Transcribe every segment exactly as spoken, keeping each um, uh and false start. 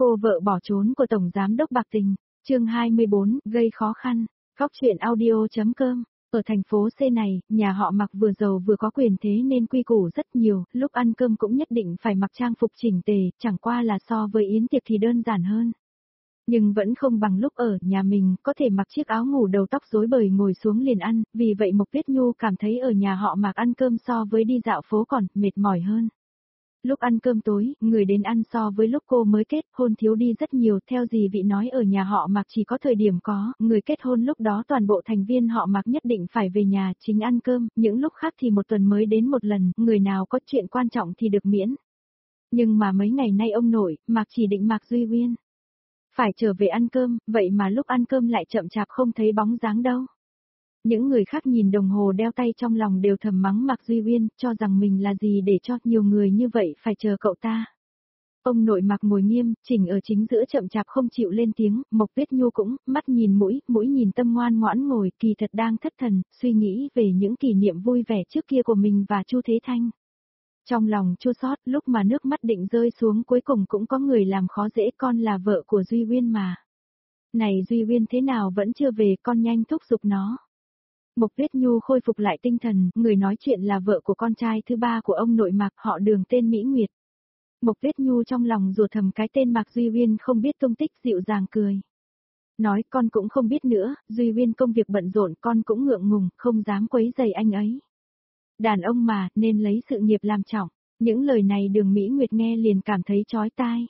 Cô vợ bỏ trốn của Tổng Giám đốc bạc tình, chương hai mươi bốn, gây khó khăn, Góc truyện audio.com. Ở thành phố C này, nhà họ Mạc vừa giàu vừa có quyền thế nên quy củ rất nhiều, lúc ăn cơm cũng nhất định phải mặc trang phục chỉnh tề, chẳng qua là so với yến tiệc thì đơn giản hơn. Nhưng vẫn không bằng lúc ở nhà mình, có thể mặc chiếc áo ngủ đầu tóc rối bời ngồi xuống liền ăn, vì vậy Mộc Tuyết Nhu cảm thấy ở nhà họ Mạc ăn cơm so với đi dạo phố còn mệt mỏi hơn. Lúc ăn cơm tối, người đến ăn so với lúc cô mới kết hôn thiếu đi rất nhiều, theo gì vị nói ở nhà họ Mạc chỉ có thời điểm có, người kết hôn lúc đó toàn bộ thành viên họ Mạc nhất định phải về nhà chính ăn cơm, những lúc khác thì một tuần mới đến một lần, người nào có chuyện quan trọng thì được miễn. Nhưng mà mấy ngày nay ông nội, Mạc chỉ định Mạc Duy Uyên phải trở về ăn cơm, vậy mà lúc ăn cơm lại chậm chạp không thấy bóng dáng đâu. Những người khác nhìn đồng hồ đeo tay trong lòng đều thầm mắng Mạc Duy Uyên, cho rằng mình là gì để cho nhiều người như vậy phải chờ cậu ta. Ông nội Mạc ngồi nghiêm, chỉnh ở chính giữa chậm chạp không chịu lên tiếng, Mộc Tuyết Nhu cũng, mắt nhìn mũi, mũi nhìn tâm ngoan ngoãn ngồi, kỳ thật đang thất thần, suy nghĩ về những kỷ niệm vui vẻ trước kia của mình và Chu Thế Thanh. Trong lòng chua xót, lúc mà nước mắt định rơi xuống cuối cùng cũng có người làm khó dễ, con là vợ của Duy Uyên mà. Này Duy Uyên thế nào vẫn chưa về, con nhanh thúc giục nó. Mộc Tuyết Nhu khôi phục lại tinh thần, người nói chuyện là vợ của con trai thứ ba của ông nội Mạc, họ Đường tên Mỹ Nguyệt. Mộc Tuyết Nhu trong lòng rủa thầm cái tên Mạc Duy Uyên không biết tung tích, dịu dàng cười. Nói con cũng không biết nữa, Duy Uyên công việc bận rộn, con cũng ngượng ngùng, không dám quấy rầy anh ấy. Đàn ông mà, nên lấy sự nghiệp làm trọng. Những lời này Đường Mỹ Nguyệt nghe liền cảm thấy chói tai.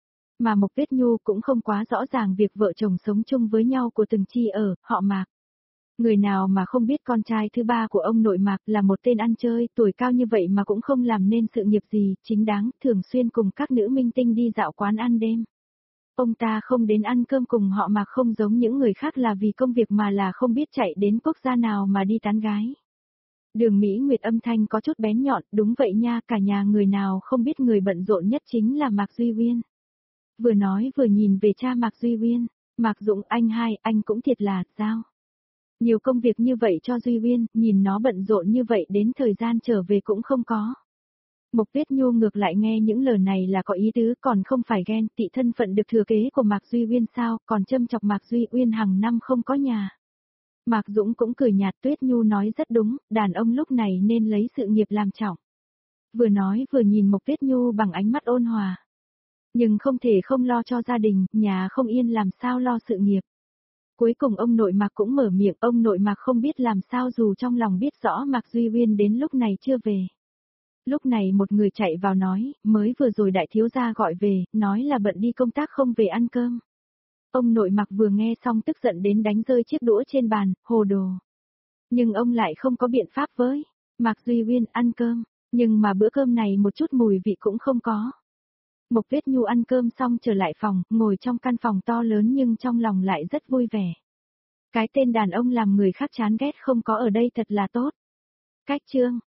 Mà Mộc Tuyết Nhu cũng không quá rõ ràng việc vợ chồng sống chung với nhau của từng chi ở, họ Mạc. Người nào mà không biết con trai thứ ba của ông nội Mạc là một tên ăn chơi, tuổi cao như vậy mà cũng không làm nên sự nghiệp gì, chính đáng, thường xuyên cùng các nữ minh tinh đi dạo quán ăn đêm. Ông ta không đến ăn cơm cùng họ Mạc không giống những người khác là vì công việc mà là không biết chạy đến quốc gia nào mà đi tán gái. Đường Mỹ Nguyệt âm thanh có chút bén nhọn, đúng vậy nha, cả nhà người nào không biết người bận rộn nhất chính là Mạc Duy Uyên. Vừa nói vừa nhìn về cha Mạc Duy Uyên, Mạc Dũng anh hai, anh cũng thiệt là, sao? Nhiều công việc như vậy cho Duy Uyên, nhìn nó bận rộn như vậy đến thời gian trở về cũng không có. Mộc Tuyết Nhu ngược lại nghe những lời này là có ý tứ, còn không phải ghen tị thân phận được thừa kế của Mạc Duy Uyên sao, còn châm chọc Mạc Duy Uyên hàng năm không có nhà. Mạc Dũng cũng cười nhạt, Tuyết Nhu nói rất đúng, đàn ông lúc này nên lấy sự nghiệp làm trọng. Vừa nói vừa nhìn Mộc Tuyết Nhu bằng ánh mắt ôn hòa. Nhưng không thể không lo cho gia đình, nhà không yên làm sao lo sự nghiệp. Cuối cùng ông nội Mạc cũng mở miệng, ông nội Mạc không biết làm sao dù trong lòng biết rõ Mạc Duy Uyên đến lúc này chưa về. Lúc này một người chạy vào nói, mới vừa rồi đại thiếu gia gọi về, nói là bận đi công tác không về ăn cơm. Ông nội Mạc vừa nghe xong tức giận đến đánh rơi chiếc đũa trên bàn, hồ đồ. Nhưng ông lại không có biện pháp với Mạc Duy Uyên ăn cơm, nhưng mà bữa cơm này một chút mùi vị cũng không có. Mộc Tuyết Nhu ăn cơm xong trở lại phòng, ngồi trong căn phòng to lớn nhưng trong lòng lại rất vui vẻ. Cái tên đàn ông làm người khác chán ghét không có ở đây thật là tốt. Cách chương